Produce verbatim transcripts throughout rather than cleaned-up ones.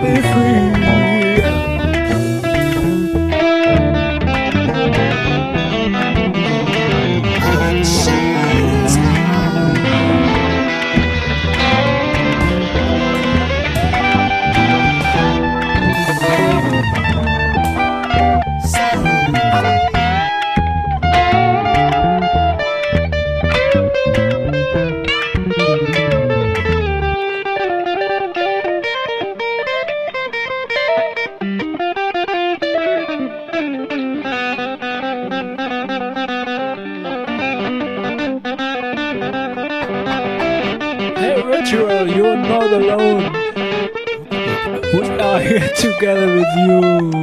be free. Hey Ritual, you are not alone. We are here together with you.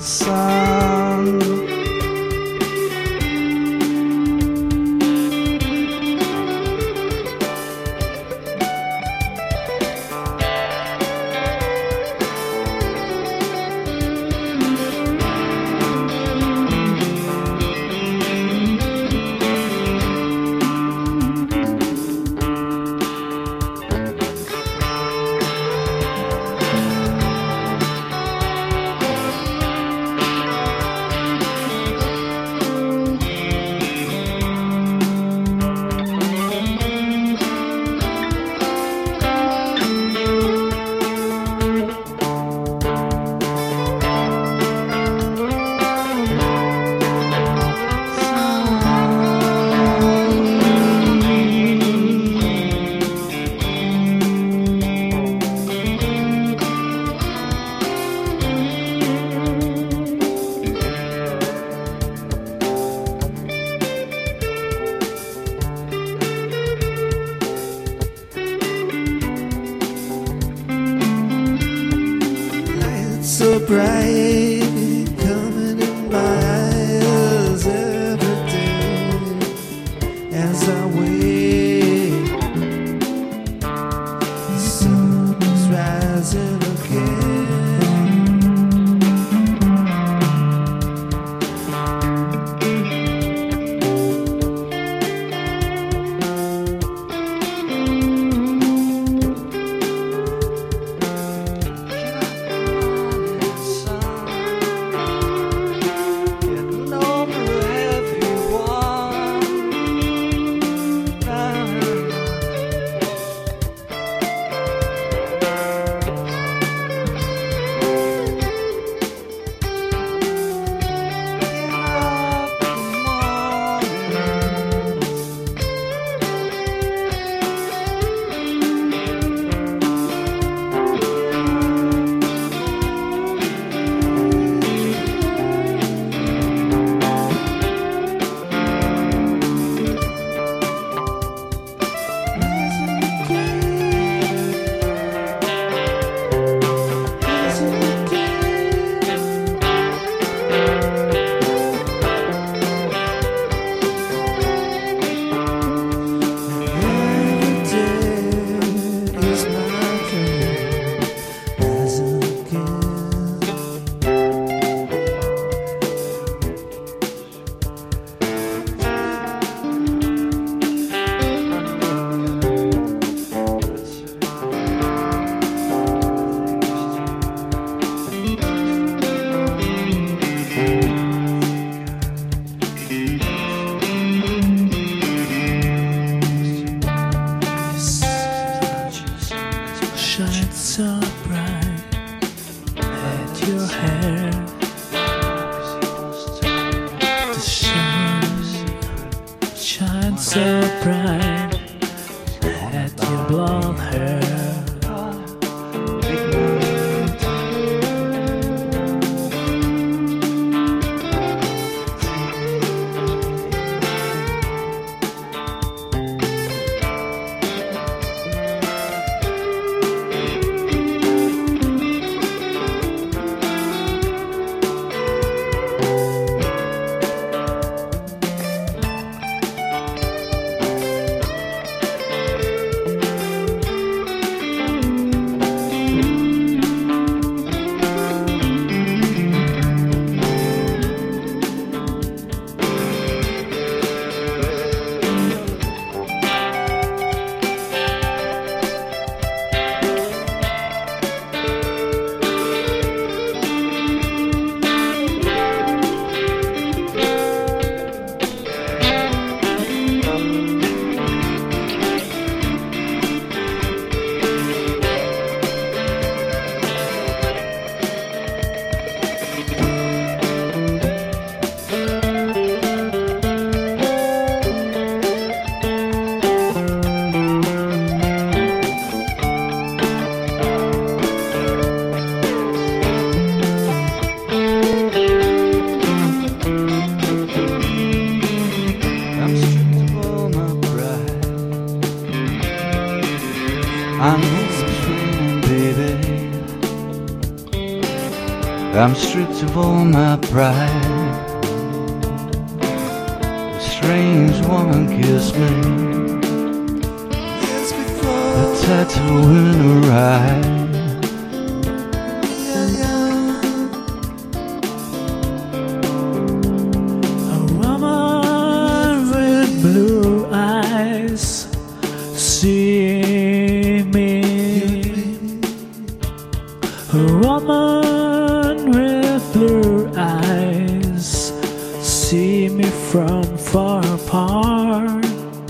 sun. So bright, coming in my eyes every day as I wait. The sun is rising again. Shine so bright at your hair. The sun shines so bright at your blonde hair. I'm stripped of all my pride. A strange woman kissed me. A tattoo in her eye. A woman with blue eyes see me. A woman with blue eyes see me from far apart.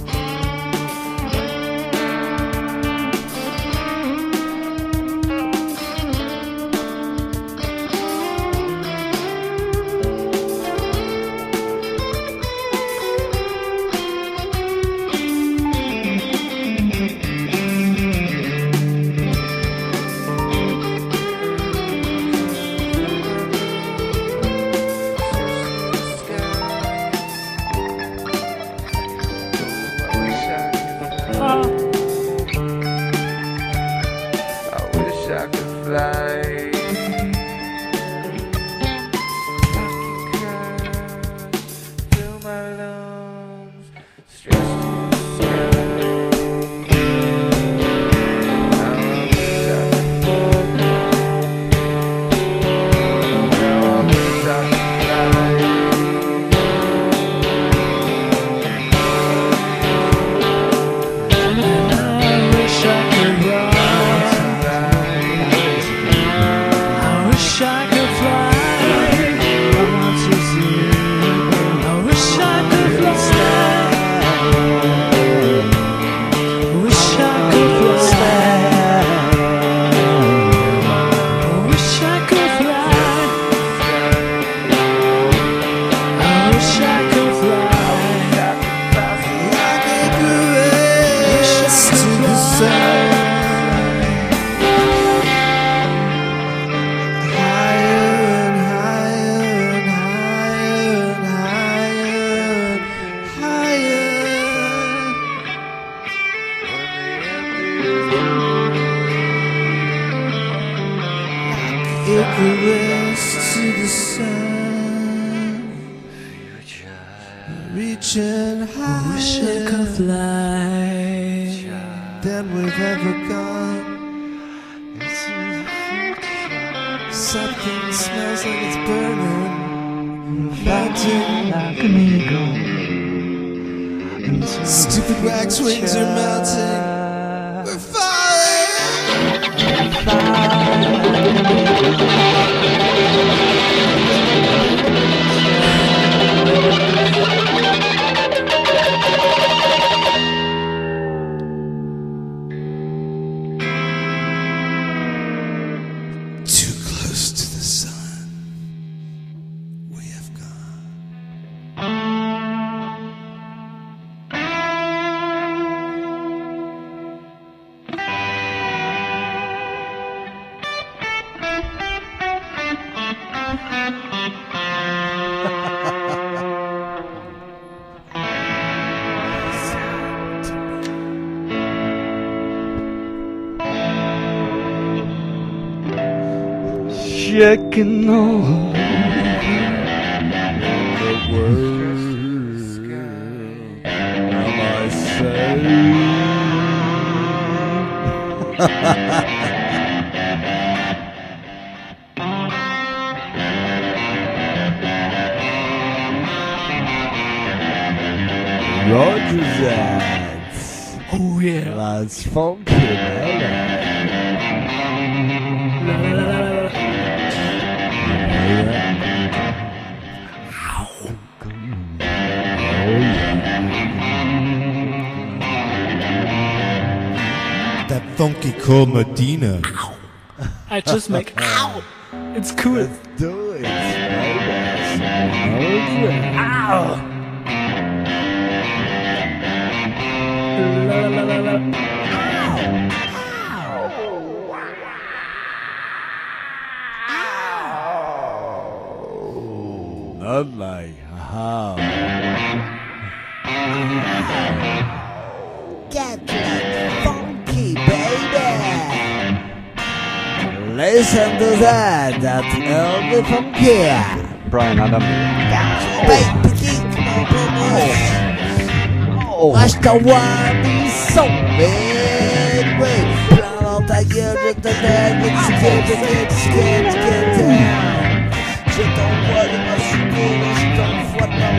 Icarus to the sun, reaching higher. Wish I could fly than we've ever gone. Something smells like it's burning, melting like an eagle. Stupid wax wings are melting. We're falling. Too close to the sun. We have gone. Checking on The words am I Roger's ads. oh yeah. That's funky, man. That funky cold Medina. I just make ow. It's cool. Let's do it, baby. Ow. La, la, la, la. Not like how. Get like funky, baby. Listen to that, that's Elvis from here. Brian Adams. Baby, oh, reste one so big, wait. Plein dans ta gueule, je te donne, get scared, get scared, get down. Je t'envoie des machines, je t'envoie dans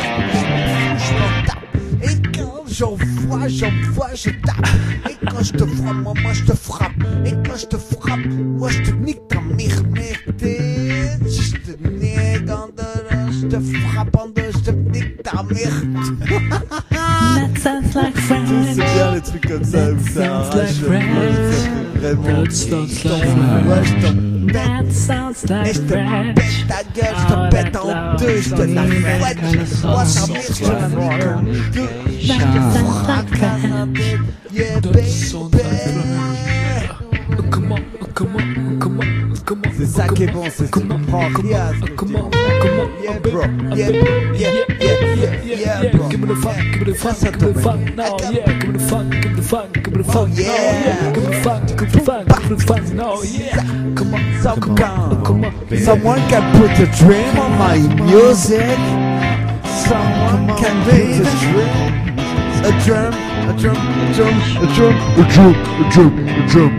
le mec, je m'en fous, je m'en tape. Et quand j'envoie, j'envoie, je tape. Et quand je te frappe, moi, moi je te frappe. Et quand je te frappe, moi je te nique ta mère, merde. Je te nique en deux, je te frappe en deux, je te nique ta merde. That sounds like French. C'est bien les trucs comme ça, où ça sounds like arrache French. vraiment. That sounds Je like t'envoie, je t'en pète. That sounds Et like je te French. pète ta gueule, je te pète en deux, je te la fouette, je te vois ta mère, je te la nique en deux. Je te fracasse la tête, yeah baby. Come on, come on, come on, come on. C'est ça qui est bon, c'est ce que tu comprends, yeah, Come on, come on, yeah bro, yeah, yeah, yeah, yeah, yeah bro. Give me the funk, give me the funk, give me the funk now, yeah. Give me the funk, give me the funk, give me the funk now, yeah. Give me the funk, give me the funk, give me the funk now, yeah. Come on, Some come on, can, come on. someone can put a dream on my music. Someone can put a dream, a drum, a drum, a drum, a drum, A jump, a jump, a jump.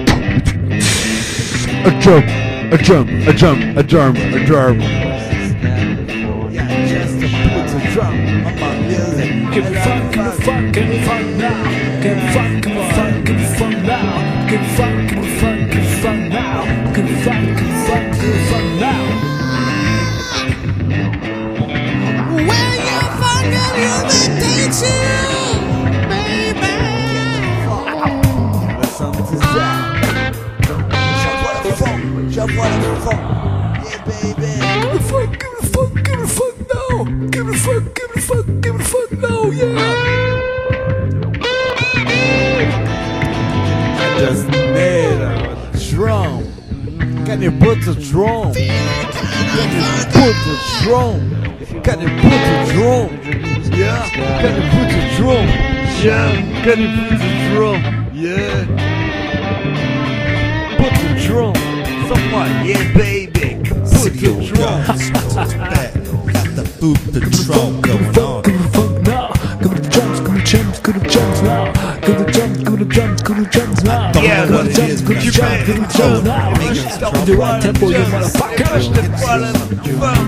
A jump, a jump, a jump, a jump, a jump. yeah, just to put a drum on my music. Give me the funk, give me the funk, give me the funk now. Give me the funk, give me the funk, give me the funk now. Give me the funk, give me the funk, give me the funk now. Give me the funk, give me the funk, give me the funk now. When you find your music takes you, baby. Listen to that. J'envoie le fond, j'envoie le fond. Yeah, baby. Give me the funk, give me the funk, give me the funk now. Give me the funk, give me the funk, give me the funk now, yeah. I just need a drum. Can you put a drum? Can you put a drum? Can you put a drum? Yeah. Can you put a drum? Yeah. Can you put a drum? Yeah. Put a drum. Someone, yeah, baby. Put a drum. Got the boot, the drum going on. Give me the funk now. Give me the drums, give me the drums, give me the drums now. Give me the drums, give me the drums, give me the drums now. Yeah, Give me what the it drums, is, give me the but drums, give me the drums now. Make it strong. The right tempo, you motherfucker. Je te vois le funk.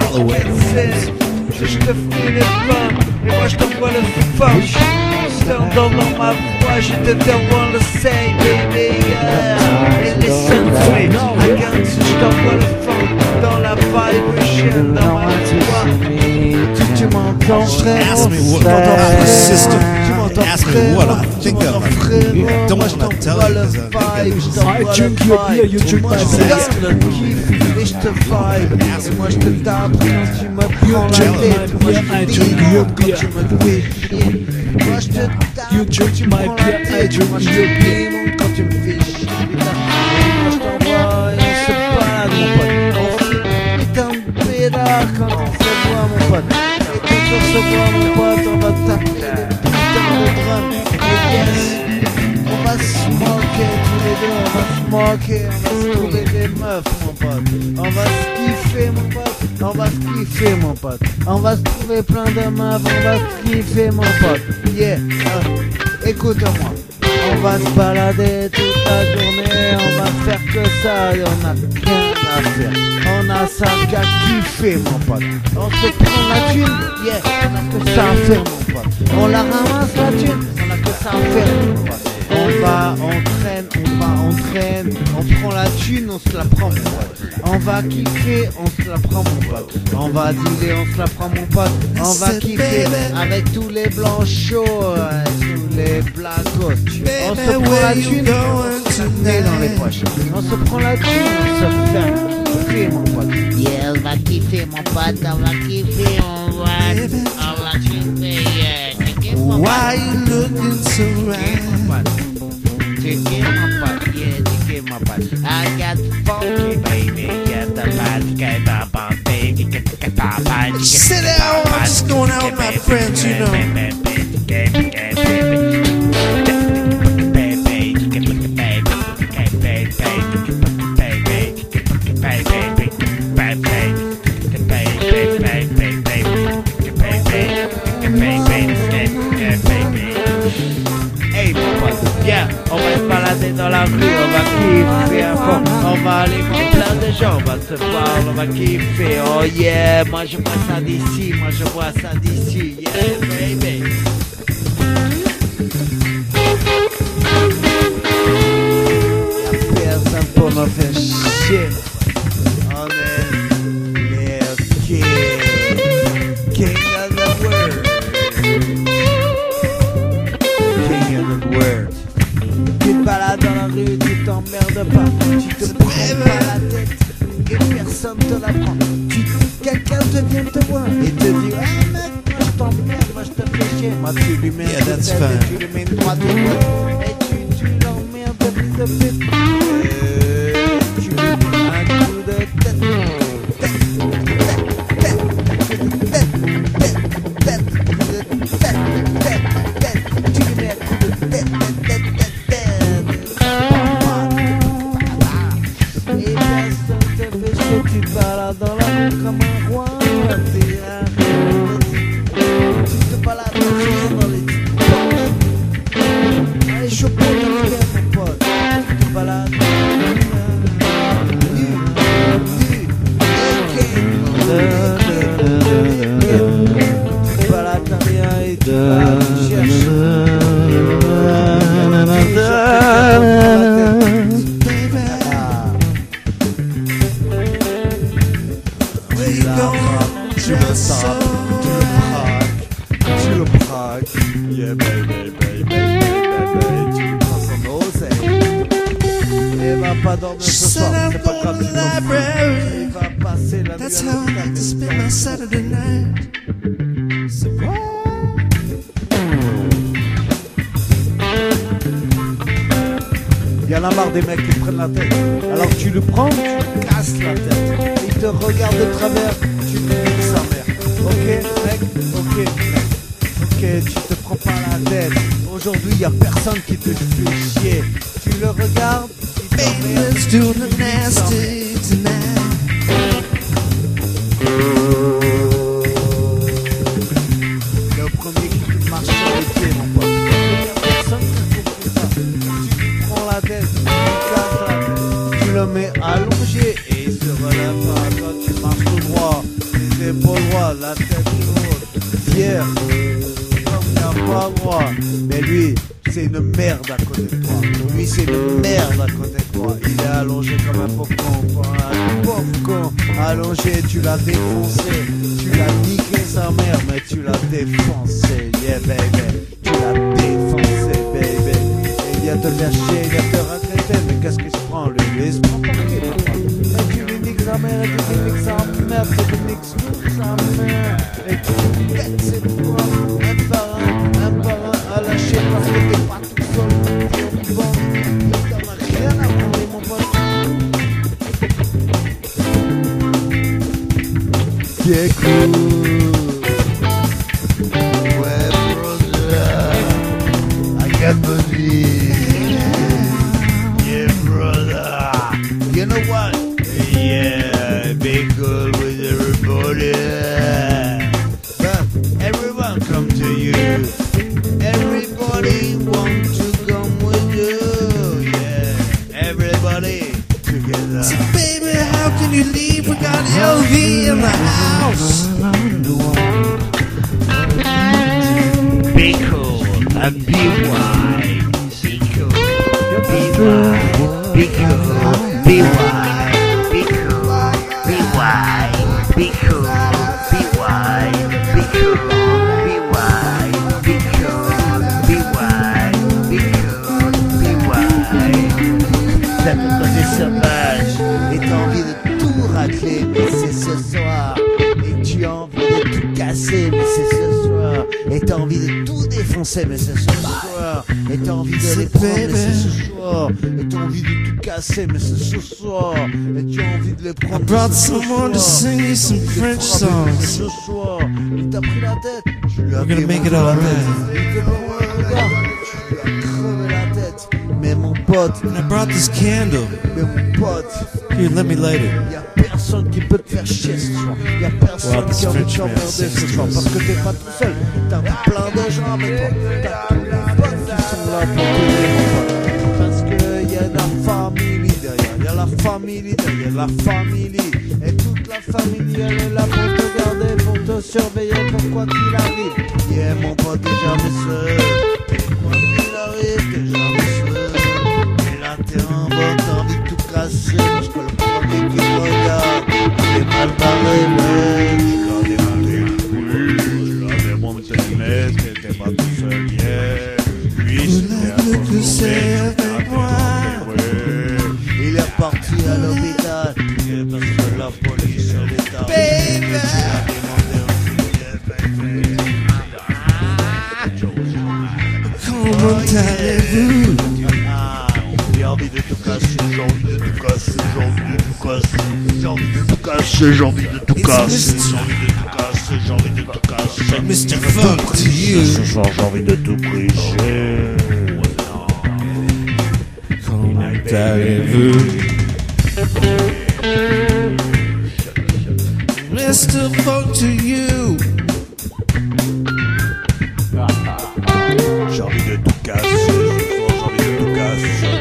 Je te fous les flammes. Et moi je t'envoie le funk. Je t'entends dans ma voix. Je te t'envoie le say, baby. Yeah. Et listen to me. I got you. Je t'envoie le funk. Dans la vibration. Dans ma voix. Tu, tu m'entends, frère. Ask me what frère. I'm a sister. Tu m'entends, Ask me frère. what I Tu think m'entends, of. frère. Don't Moi, want je to tell t'envoie you, le 'cause I- vibe. Je I t'envoie le drink your beer, you vibe. drink Moi, my je beer. te donne le kiff et je te vibe. Et moi, je te tape quand tu me prends la drink tête. my Moi, je beer, I te drink dis your quand beer. tu me fais chier. Moi, je te tape You quand drink tu me my prends la beer, I tête. drink Moi, je your te démonte quand tu me fais chier. Putain, moi, je t'envoie et on se balade, mon pote. On fait putain de pédale quand on se voit, mon pote. Et quand on se voit, mon pote, on va taper des putains de drums. Et yes, on va se moquer tous les deux, on va se moquer, on va se trouver des meufs, mon pote. On va se kiffer, mon pote. On va se kiffer, mon pote. On va se trouver plein de meufs, on va se kiffer, mon pote. Yeah, euh, écoute-moi. On va se balader toute la journée, on va faire que ça, et on a rien à faire. On a ça qu'à kiffer, mon pote. On se prend la thune, yeah, on a que ça à faire, mon pote. On la ramasse la thune, on a que ça à faire, mon pote. On va, on traîne, on va, on traîne, on prend la thune, on se la prend, mon pote. On va kiffer, on se la prend, mon pote. On va dealer, on se la prend, mon pote. On va kiffer avec tous les blancs chauds, euh, tous les blacos. On se prend la thune, on se met dans les poches. On se prend la thune, on se fait kiffer, mon pote. Yeah, on va kiffer mon pote, on va kiffer, on va, on va kiffer, yeah. Tu kiffes mon pote, Why you looking so right? tu kiffes mon pote, yeah, tu kiffes mon pote. I got funky baby, get the bad, get the bad, baby, get the bad, bad, Sit down, I'm just going out with my friends, you know. Viens, on va se balader dans la rue, on va kiffer à fond. On va aller voir plein de gens, on va se voir, on va kiffer. Oh yeah, moi je vois ça d'ici, moi je vois ça d'ici. Yeah, baby. Y'a personne pour me faire chier. On est les kings, king of the world. King of the world. Tu te balades dans la rue, tu t'emmerdes pas. Tu te prends pas la tête et personne te la prend. Tu, quelqu'un te vient te voir et te dit ah mec, moi je t'emmerde, moi je te fais chier. Moi tu lui mets Yeah, une that's tête fine. et tu lui mets une droite et tu, tu l'emmerdes de plus de plus. Euh, tu lui mets un coup de tête. Tête, tête, tête, tête, tête, tête, tête, tête, tête. Tu lui mets un coup de tête, tête, tête, tête, tête. Et personne te fait chier, tu te balades dans la rue comme un roi. T'es un tu te balades dans les portes. Allez, chope ta bière, mon pote. Tu te balades nu, nu, tu te balades dans rien et tu vas chercher. Tu le sens, tu le braques, tu le braques. Yeah, baby, baby, baby, baby. Tu lui prends son oseille. Et va pas dormir ce soir, c'est pas grave, tu t'en il va passer la nuit That's à how I like to spend my Saturday night. C'est quoi? Il y en a marre des mecs qui prennent la tête. Alors tu le prends, tu lui casses la tête. Il te regarde de travers, tu lui niques sa mère. Ok mec, ok mec. Ok, tu te prends pas la tête. Aujourd'hui, y a personne qui te fait chier. Tu le regardes, il t'emmerde. Let's do the nasty tonight. Le premier qui te marche sur les pieds, mon pote. Y a personne qui te fait ça. Tu lui prends la tête, tu lui casses la tête. Tu le mets allongé et il se relève pas. Toi, tu marches tout droit, les épaules droites, la tête haute, fier. Comme il n'a pas droit. Mais lui, c'est une merde à côté de toi. Lui, c'est une merde à côté de toi. Il est allongé comme un pauvre con. Un pauvre con. Allongé, tu l'as défoncé. Tu l'as niqué sa mère, mais tu l'as défoncé. Yeah, baby. Tu l'as défoncé, baby. Et il vient te faire chier, il vient te regretter. Mais qu'est-ce qu'il se prend, lui? Il se prend pour qui, mon pote? Et tu lui niques sa mère, et tu lui niques sa mère, tu lui niques sa mère. Et tu lui pètes ses doigts, un par un, un par un, à lâcher parce que t'es pas tout seul. T'es bon, t'en as rien à branler, mon pote. C'est cool. Ouais, brother, I can't believe. Yeah, brother. You know what? Yeah, be cool with everybody. But everyone come to you. Everybody want to come with you. Yeah, everybody together. So baby, how can you leave? We got L V in the house. Be cool and be wise. Be cool, be wise. Be cool, be wise. Be cool, be wise. Be cool, be wise. Be cool, be wise. Be cool, be wise. Be cool, be wise. Ça te connaît sauvage. Et t'as envie de tout racler, mais c'est ce soir. Et tu as envie de tout casser, mais c'est ce soir. Et t'as envie de tout défoncer, mais c'est ce soir. Et t'as envie de les prendre, mais c'est ce soir. Et t'as envie de tout casser, mais c'est ce soir. Et tu as envie de les prendre. I brought mais c'est ce someone to soir. sing you some Et tu les French frapper, mais c'est songs. ce soir. Il t'a pris la tête. Tu lui as We're gonna make it démonté all la right. tête. Il te prend le regard. Tu lui as crevé la tête. Mais mon pote, And I brought this candle. mais mon pote. Here, let me light it. Y'a personne qui peut te faire chier ce soir. Y'a personne Well, this qui a envie de Frenchman t'emmerder sings ce to soir. us. Parce que t'es pas tout seul. T'as plein de gens avec toi. T'as tous les potes qui sont là là pour t'aider mon pote. Parce que y a la famille derrière, y a la famille derrière, la famille. Et toute la famille elle est là pour te garder, pour te surveiller, pour quoi qu'il arrive. Yeah mon pote, t'es jamais seul. Quoi qu'il arrive, t'es jamais seul. Et là t'es en bas, t'as envie de tout casser. Parce que le premier qui te regarde, il est mal barré, ouais. Je l'en ai mal je l'en ai monté le nez, t'étais pas tout seul, yeah. Lui, c'était à avec moi. Il est parti à l'hôpital, parce que la police elle est arrivée. Comment allez-vous? J'ai envie de tout casser, j'ai envie de tout casser, j'ai envie de tout casser, j'ai envie de tout casser, j'ai envie de tout casser, j'ai envie de tout casser, j'ai envie de tout casser. mister Funk to you. Ce soir j'ai envie de tout briser. Comment allez-vous? mister Funk to you. J'ai envie de tout casser, ce soir j'ai envie de tout casser.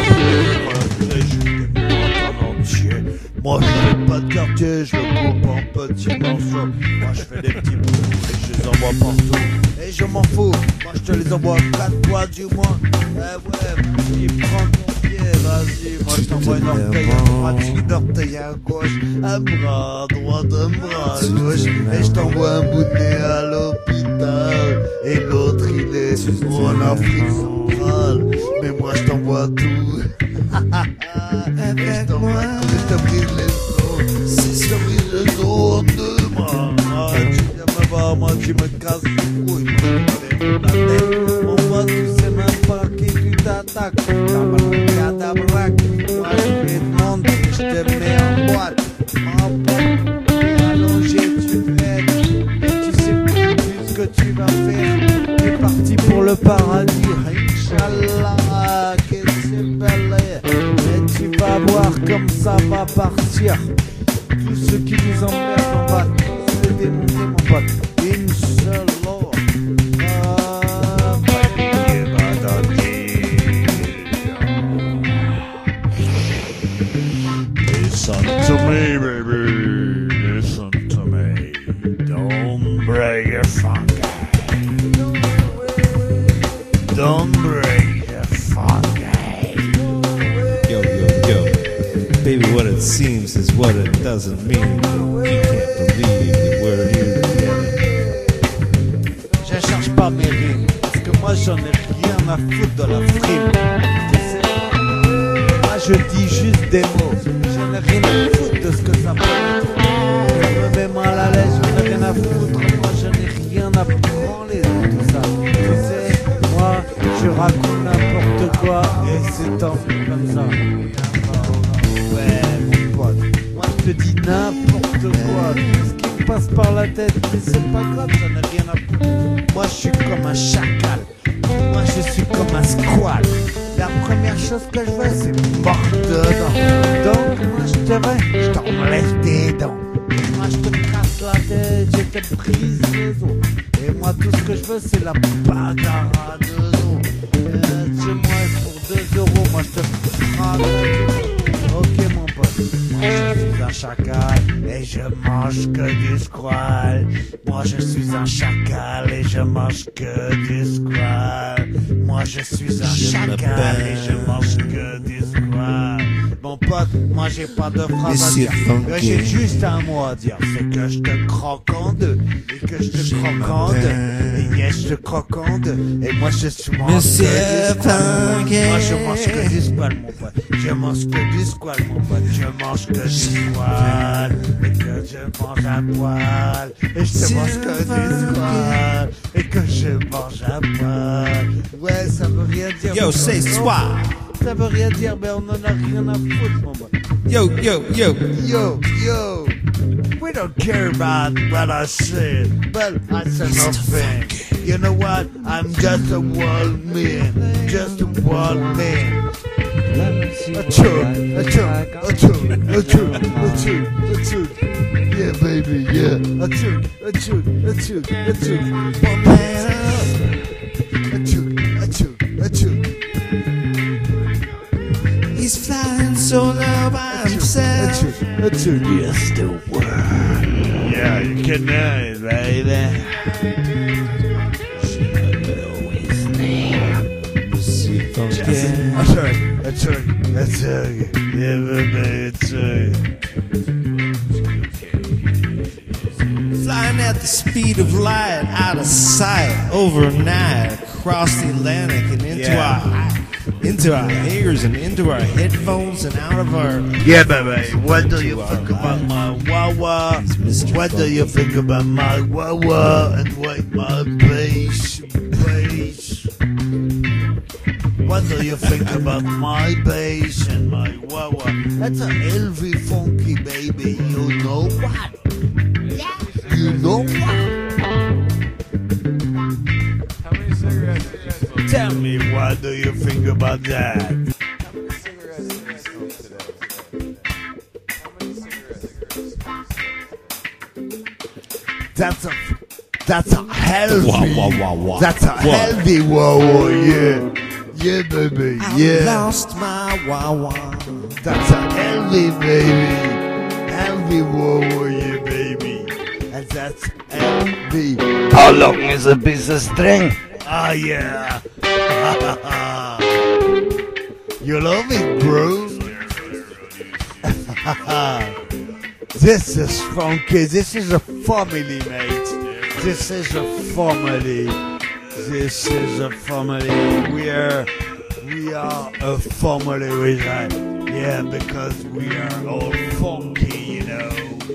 Moi je fais pas de quartier, je le coupe en petits morceaux. Moi je fais des petits bouts et je les envoie partout. Et je m'en fous, moi je te les envoie quatre fois du moins. Eh ouais, il prend ton pied, vas-y. Moi je t'envoie une orteil à droite, une orteil à gauche, un bras à droite, un bras à gauche. Et je t'envoie un bout de nez à l'hôpital. Et l'autre il est en Afrique centrale. Mais moi je t'envoie tout. Et je t'envoie tout, je te brise les os. Je te brise les os en deux bras. Ah, tu viens me voir, moi tu me casses les couilles. Moi je te lève la tête. Mon pote, tu sais même pas qui tu t'attaques. Tabrac, moi je vais te montrer, je te mets en boîte. En boîte, t'es allongé, tu fais. Et tu sais plus ce que tu vas faire. T'es parti pour le paradis. Inch'Allah, que c'est belle. Et tu vas voir comme ça va partir. Tous ceux qui nous emmerdent, on va tous les démonter, mon pote. Inch'Allah. Listen to me, baby. Listen to me. Don't break your funky. Don't break your funky. Yo, yo, yo. Baby, what it seems is what it doesn't mean. You can't believe that we're here together. Je cherche pas mes rimes, parce que moi j'en ai rien à foutre de la frime. Tu sais, moi je dis juste des mots. J'en ai rien à foutre de ce que ça peut être. Ça me met mal à l'aise, j'en ai rien à foutre. Moi j'en ai rien à branler de tout ça. Tu sais, moi je raconte n'importe quoi et c'est tant mieux comme ça. Ouais, mon pote, moi je te dis n'importe quoi. Tout ce qui me passe par la tête, mais c'est pas grave, j'en ai rien à foutre. Moi je suis comme un chacal, moi je suis comme un squal. La première chose que je veux c'est mordre dedans. Donc moi je te veux, je t'enlève tes dents. Moi je te casse la tête, je te brise les os. Et moi tout ce que je veux c'est la bagarre à deux os. euh, Chez moi pour deux euros, moi je te frappe. Ok mon pote, moi je suis un chacal et je mange que du squal. Moi je suis un chacal et je mange que du squal. Moi je suis un chacal et je mange que du squal. Mon pote, moi j'ai pas de phrase à dire. J'ai juste un mot à dire, c'est que je te croque en deux. Et que je te croque en deux. Et yes, je te croque en deux. Et moi je suis mange que du squal. Moi je mange que du squal mon pote. Je mange que du squal mon pote. Je mange que du squal. Et que je mange à poil. Et je te mange que du squal. Et que je mange à poil. Ouais, ça veut rien dire. Yo, say swag. Ça veut rien dire, mais on en a rien à foutre, mon pote. Yo, yo, yo. Yo, yo. We don't care about what I said, but I said nothing. You know what? I'm just a wild man. Just a wild man. A chug, a chug, a chug, a chug, a chug, a chug. Yeah, baby, yeah. A chug, a chug, a chug, a chug. One man up. A chug, a chug, a chug. so now I'm sad. That's you. Just the word. Yeah, you can know it, baby. His name. That's right. That's right. That's right. Yeah, baby, it's right. Flying at the speed of light, out of sight, overnight, across the Atlantic and into Yeah. our into our ears and into our headphones and out of our. Yeah, baby. What do you think about my Wawa? What do you think about my Wawa and what my bass? Bass. What do you think about my bass and my Wawa? That's a healthy, funky baby. You know what? You know what? How many cigarettes did you smoke? Tell me, what do you think about that? How many cigarettes did you smoke today? How many cigarettes did you smoke? That's a, that's a healthy. Wah, wah, wah, wah. That's a healthy Wawa, yeah. Yeah, baby, I yeah. lost my Wawa. That's a healthy baby. Healthy Wawa, yeah, baby. And that's healthy. How long is a piece of string? Ah, yeah. You love it, bro? This is funky. This is a family, mate. This is a family. This is a family. We are, we are a family with that. Yeah, because we are all funky, you know.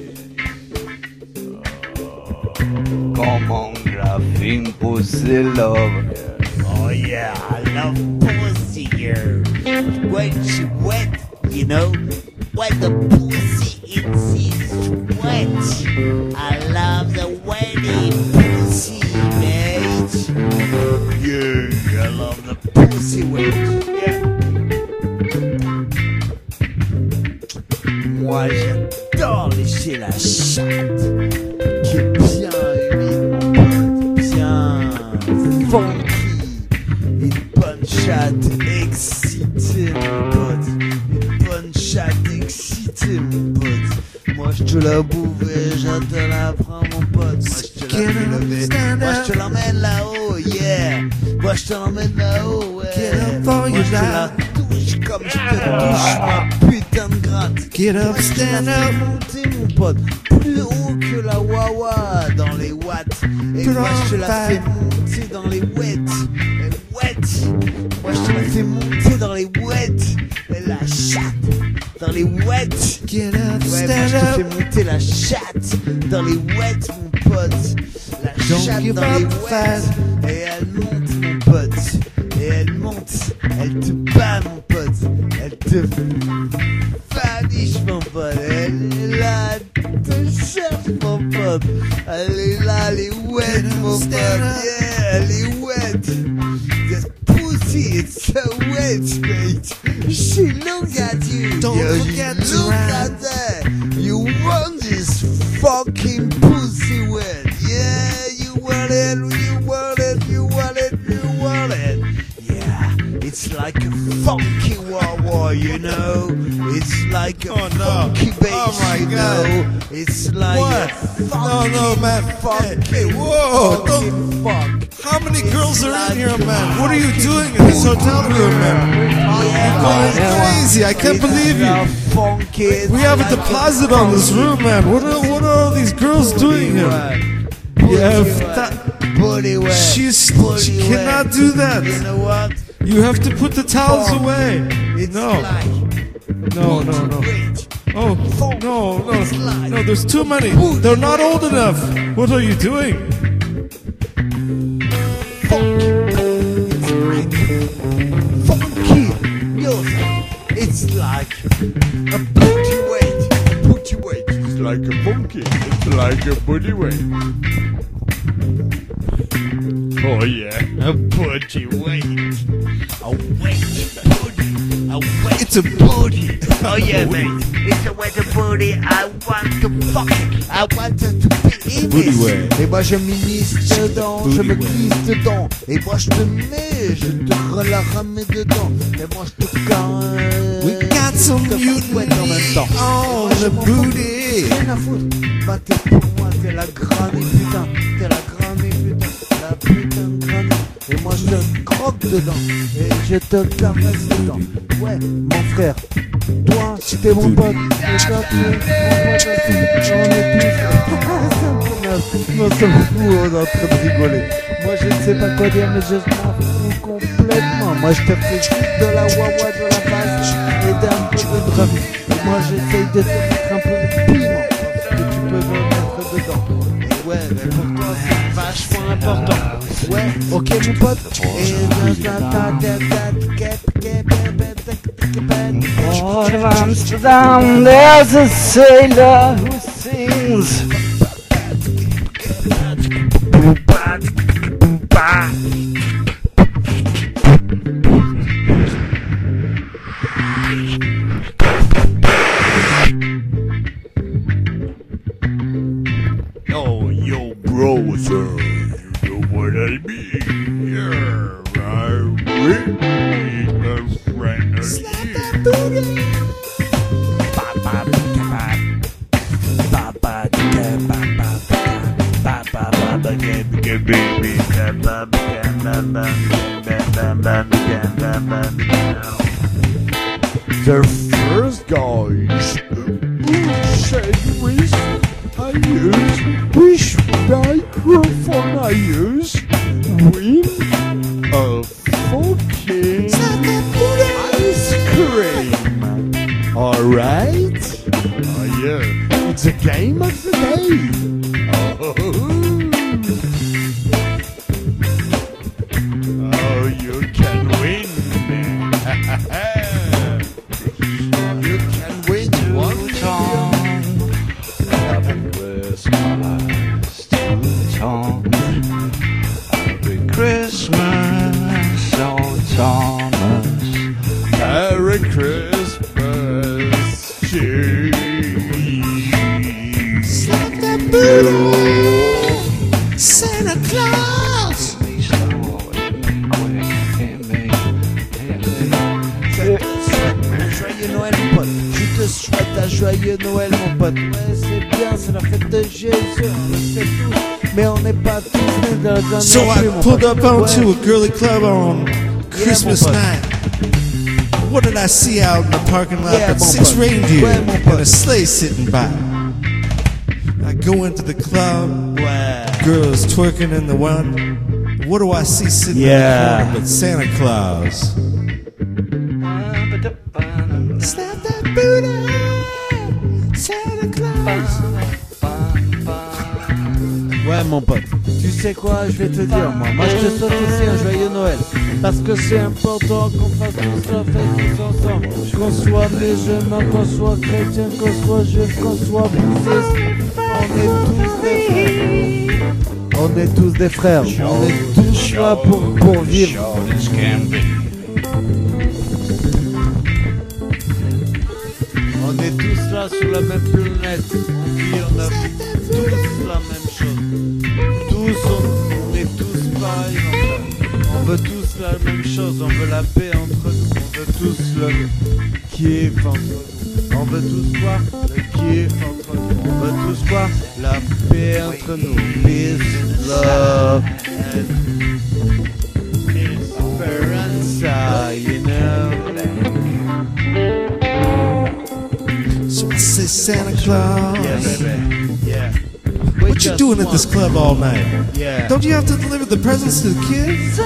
Come on, graphene pussy love. Oh yeah, I love pussy here. When she wet, you know, when the pussy is wet. I love the wetty pussy, mate. Yeah, I love the pussy wet. Yeah. Moi j'adore lécher la chatte qui est bien humide, mon pote, bien funky. Une bonne chatte excitée, mon pote. Une bonne chatte excitée, mon pote. Moi je te la bouffe et je te la prends, mon pote. Moi je te la fais lever. Moi je te l'emmène là-haut, yeah. Moi je te l'emmène là-haut, ouais. Moi je te la touche comme je te touche, ma putain de gratte. Get up, Moi je te la stand fais up. monter, mon pote. Plus haut que la Wawa dans les watts. Et moi je te la fais monter dans les wets. Les wets. Moi je te la fais monter dans les wets. Et la chatte dans les wets. Get up, Ouais, moi stand je te up. fais monter la chatte dans les wets, mon pote. La Don't chatte give dans les up, wets. fat. Et elle monte, mon pote. Et elle monte. Elle te bat, mon pote. Elle te vaniche, mon pote. Elle est là, elle te cherche, mon pote. Elle est là, elle est wet, mon pote. Yeah, elle est wet. This pussy, it's so wet, mate. She look at you. Don't Yo, forget you to look run. at that. You want this fucking pussy wet. Yeah, you want it, you want it, you want it, you want it. Yeah, it's like a funky wah-wah, you know. It's like a Oh, no. funky bass, Oh, my you God. know. It's like What? a funky, No, no, man. funky, Hey, whoa, funky don't- fuck. How many It's girls are like in here, a man? What are you doing in this hotel room, man? Yeah, Going crazy. I can't it's believe a you. funky, it's We have a like deposit on this room, man. What are, what are all these girls doing here? Yeah, if that, Booty wet. she's, Booty she wet. cannot do that. You know what? You have to put the towels away. It's No, like no, no, no. rich. Oh, no, no, It's like no, there's too many. They're not old enough. What are you doing? funky. It's like funky music. It's like a booty weight. Booty weight. It's like a funky. It's like a booty weight. Oh yeah, a booty weight. A weight booty. A weight It's a booty. Oh yeah, mate. It's a wet booty. I want to fuck it. I want to be Booty immisced. weight. Et moi je m'immisce dedans, je me glisse dedans. Et moi je te mets, je te la remets dedans. Et moi je te We gagne. got some te mutant fouette en même temps. on Moi, je the m'en fous. booty. Rien à foutre. Bah t'es pour moi, t'es la granny putain. T'es la granny putain. La putain de granny. Et moi je te croque dedans. Et je te caresse dedans. Ouais, mon frère. Toi, t'es mon pote. Et toi, tu es mon pote aussi. On est tous. Non, ça me fout, on est en train de rigoler. Moi je ne sais pas quoi dire, mais je m'en fous complètement. Moi je te fais juste de la wawa, de la basse et d'un peu de drum. Et moi j'essaye de te mettre un peu de piment. Que tu peux me mettre dedans. Et ouais, mais pour toi c'est vachement important. Ouais, ok mon pote. Et Port of Amsterdam, there's a sailor who sings. Oh, yo, brother, you know what I mean? Yeah, I'm really a friend of you. The first guys who said with I use which microphone I use win a fucking ice cream. Alright? Oh yeah, it's a game of the day. Oh, oh you can win. You can win one Tom, Happy Christmas to Tom. Happy Christmas, oh Thomas. Merry Christmas, cheese. Santa Claus. Joyeux Noël mon pote, je te souhaite un joyeux Noël mon pote. Ouais c'est bien, c'est la fête de Jésus, on le sait tous, mais on n'est pas tous nés dans un So non I plus, mon pulled pote. up onto Ouais. a girly club on Christmas mon pote. night. What did I see out in the parking lot Yeah, but mon six pote. reindeer Ouais, mon and pote. a sleigh sitting by? I go into the club, Ouais. girls twerking in the one. What do I see sitting Yeah. in the corner but Santa Claus? Slap that booty, Santa Claus. Ouais mon pote, tu sais quoi, je vais te dire moi, moi je te souhaite aussi un joyeux Noël. Parce que c'est important qu'on fasse tous la fête tous ensemble. Qu'on soit musulman, qu'on soit chrétien, qu'on soit juif, qu'on soit bouddhiste. On est tous des frères. On est tous des frères. On est tous là pour, pour vivre. Short as can be. On est tous là sur la même planète. On vit, on a tous la même chose. Tous, on, on est tous pareils. On veut tous la même chose. On veut la paix entre nous. On veut tous le kiff entre nous. On veut tous quoi? Le kiff entre nous. On veut tous quoi? La paix entre nous. Peace, love, and esperanza, you know. So I say Santa Claus. Yeah, baby. Yeah. What you doing at this club all night? Yeah. Don't you have to deliver the presents to the kids?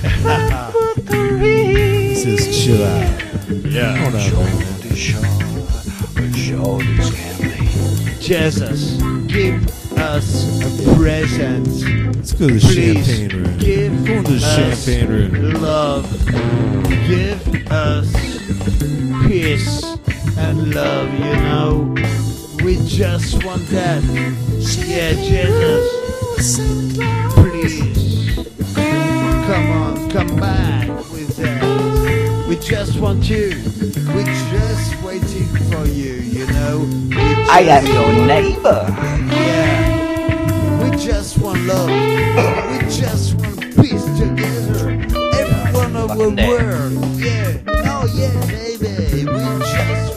He says, chill out. Yeah. Hold on. Short as short, short as can be. Jesus, give us a present. Let's go to the Please, champagne room. give Go into the us champagne room. love. Give us peace and love, you know. We just want that. Yeah, Jesus. Please. Come on, come back with that. We just want you. We're just waiting for you, you know. We I am just- your neighbor. Yeah. We just want love. We just want peace together. Everyone of the Fucking damn. world. Yeah. Oh yeah, baby. We just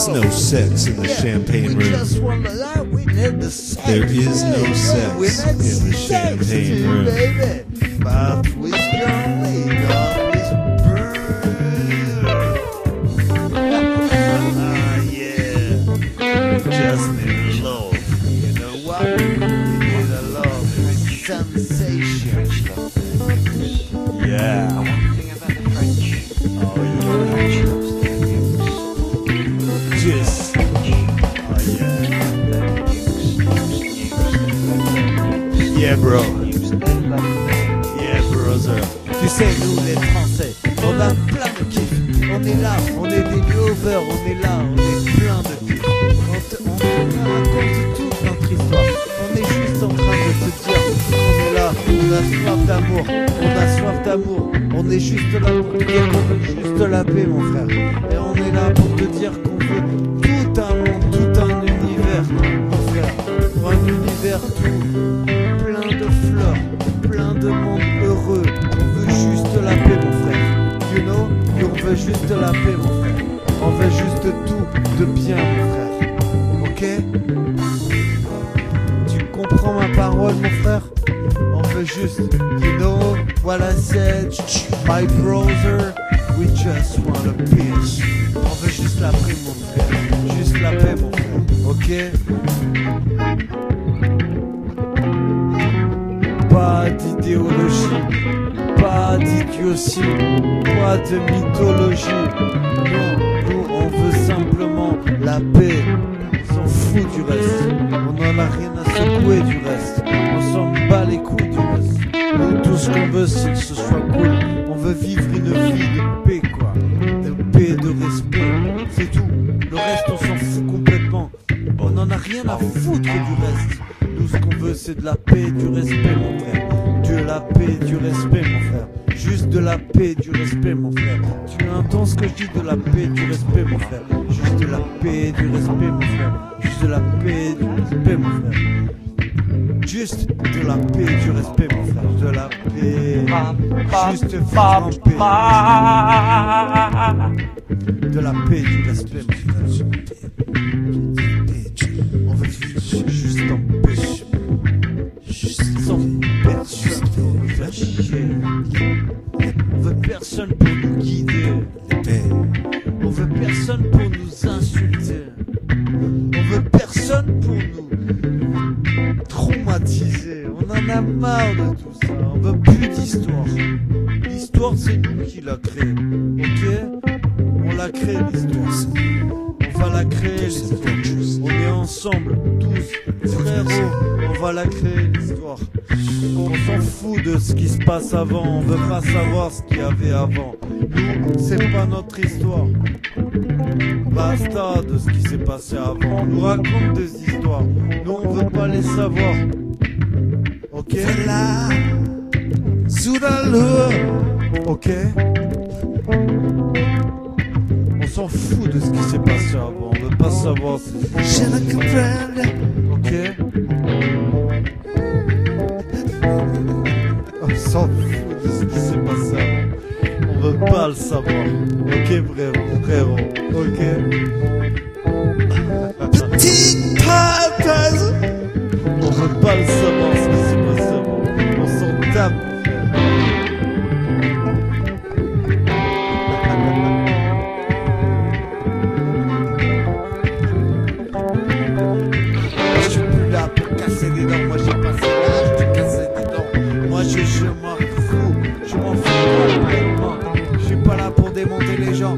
is no sex in the champagne we room. just want to, we need the sex. There is no sex we need in the sex, champagne room. baby. But we don't need always burn. Ah, yeah. We just need love. You know what? We need a love. Sensation. Yeah. Oh, yeah. Just. Oh, yeah. Yeah, bro. Yeah, brother. Tu sais, nous, les Français, on a plein de kiff. On est là, on est des lovers, on est là, on est plein de kiff. On, te, on, on raconte toute notre histoire. On est juste en train de te dire qu'on est là, on a soif d'amour, on a soif d'amour. On est juste là pour te dire qu'on veut juste la paix, mon frère. Et on est là pour te dire qu'on veut tout un monde, tout un univers, mon frère. Pour un univers tout plein de fleurs, plein de monde heureux. On veut juste la paix, mon frère. You know, on veut juste la paix, mon frère. On veut juste tout de bien, mon frère. Ok? Tu comprends ma parole, mon frère? On veut juste, you know what I said, my brother, we just want a peace. On veut juste la paix, mon frère. Juste la paix, mon frère. Ok? Pas d'idéologie, pas d'idiotie, pas de mythologie. Non, nous on veut simplement la paix. On s'en fout du reste. On n'en a rien à secouer du reste. On s'en bat les couilles du reste. Nous, tout ce qu'on veut, c'est que ce soit cool. On veut vivre une vie de paix, quoi. De paix, de respect. C'est tout. Le reste, on s'en fout complètement. On n'en a rien à foutre du reste. Nous, ce qu'on veut, c'est de la paix et du respect, mon frère. De la paix et du respect, mon frère. Juste de la paix et du respect, mon frère. Tu entends ce que je dis, de la paix et du respect, mon frère. Juste de la paix et du respect, mon frère. Juste de la paix et du respect, mon frère. Juste de la paix et du respect, mon frère. De la paix. Juste vivre en paix. De la paix et du respect, mon frère. On va vivre juste en paix. Sans personne pour nous faire chier. On veut personne pour nous guider. On veut personne pour nous insulter. On veut personne pour nous traumatiser. On en a marre de tout ça. On veut plus d'histoire. L'histoire, c'est nous qui l'a créée. Ok? On l'a créée, l'histoire. On va la créer, l'histoire. On est ensemble, tous, frérot. On va la créer, l'histoire. On s'en fout de ce qui se passe avant. On veut pas savoir ce qu'il y avait avant. Nous, c'est pas notre histoire. Basta de ce qui s'est passé avant. On nous raconte des histoires. Nous, on veut pas les savoir. Ok? Là, sous la lune. Ok? On s'en fout de ce qui s'est passé avant. On veut pas savoir ces Je histoires. ne comprends. Ok? On s'en fout de ce qui s'est passé avant. On veut pas le savoir. Ok, frérot, frérot. Ok? Petite parenthèse. On veut pas le savoir ce qui s'est passé avant. On s'en tape. Je suis plus là pour casser des dents. Moi j'ai passé l'âge de casser des dents. Moi je, je m'en fous. Je m'en fous complètement. Je suis pas là pour démonter les gens.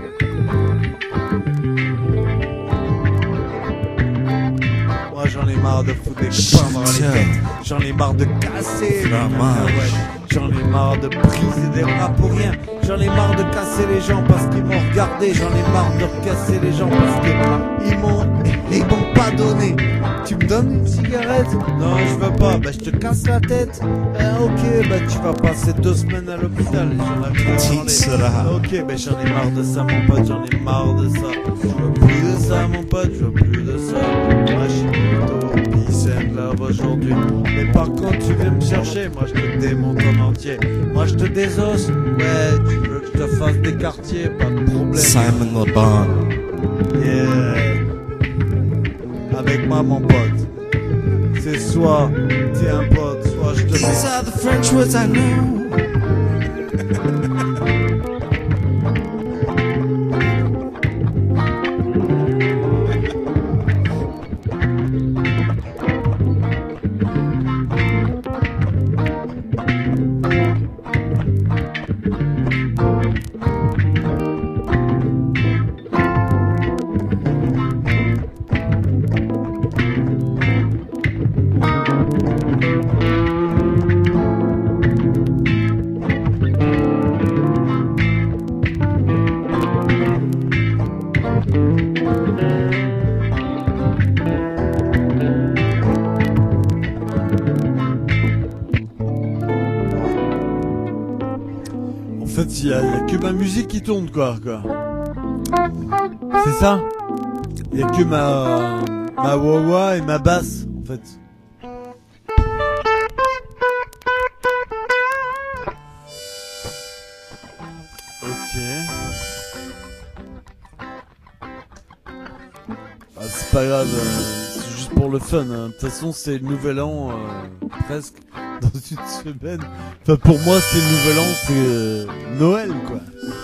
Moi j'en ai marre de foutre des poings dans les têtes. J'en ai marre de casser les gens. J'en ai marre de briser des bras pour rien. J'en ai marre de casser les gens parce qu'ils m'ont regardé. J'en ai marre de casser les gens parce qu'ils m'ont ils m'ont pas donné. Tu me donnes une cigarette? Non, je veux pas. Bah je te casse la tête. Eh, ok, bah tu vas passer deux semaines à l'hôpital. J'en ai rien à branler. Ok, bah j'en ai marre de ça, mon pote. J'en ai marre de ça. Je veux plus de ça, mon pote. Je veux plus de ça. Moi, je suis plutôt peace and love aujourd'hui. Mais par contre, tu viens me chercher. Moi, je te démonte en entier. Moi, je te désosse. Ouais, tu veux que je te fasse des quartiers? Pas de problème. Simon Le Bon. Yeah. Avec moi, mon pote. C'est soit t'es un pote, soit je te mets. These are the French words I know. En fait, il y, a- il y a que ma musique qui tourne, quoi. quoi. C'est ça. Il y a que ma ma wah-wah et ma basse, en fait. Ok. Ah, c'est pas grave, euh, c'est juste pour le fun. hein. De toute façon, c'est le nouvel an, euh, presque, dans une semaine. Enfin, pour moi, c'est le nouvel an, c'est euh, Noël, quoi.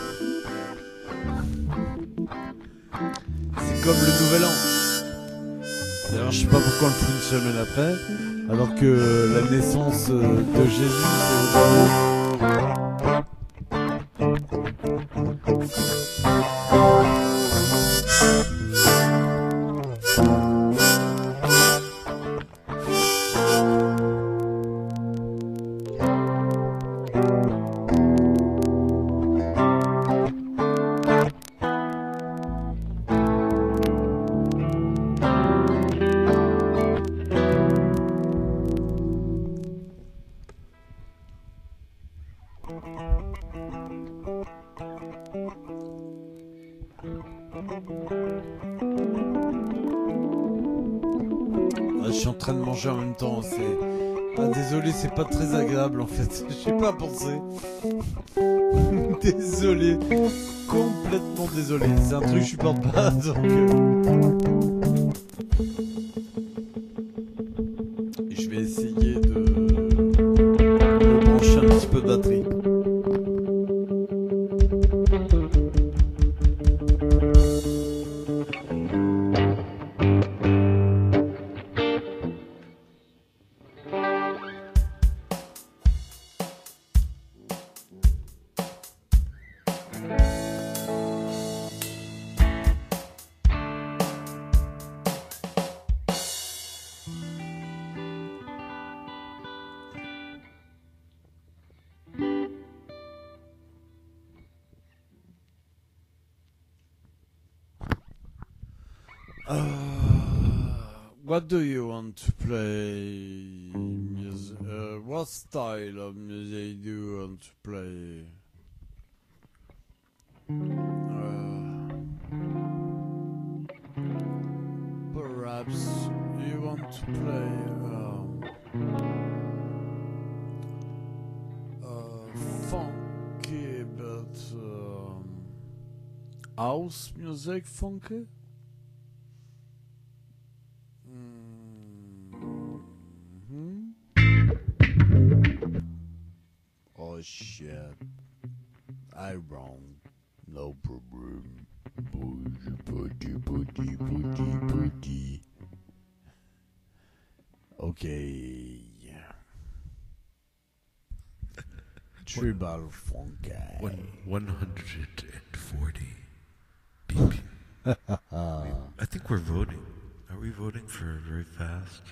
C'est comme le nouvel an. D'ailleurs, je sais pas pourquoi on le fout une semaine après, alors que la naissance euh, de Jésus, c'est aujourd'hui. Ah, je suis en train de manger en même temps, c'est... Ah, désolé, c'est pas très agréable en fait, j'ai pas pensé. Désolé, complètement désolé, c'est un truc que je supporte pas, donc... euh. Et je vais essayer de... de brancher un petit peu de batterie. Uh, what do you want to play? Music? Uh, what style of music do you want to play? Uh, perhaps you want to play um, uh, funky, but um, house music, funky. Oh shit, I wrong, no problem. Booty, booty, booty, booty, booty. Okay. Tribal funky. One one hundred and forty B P. I think we're voting. Are we voting for very fast?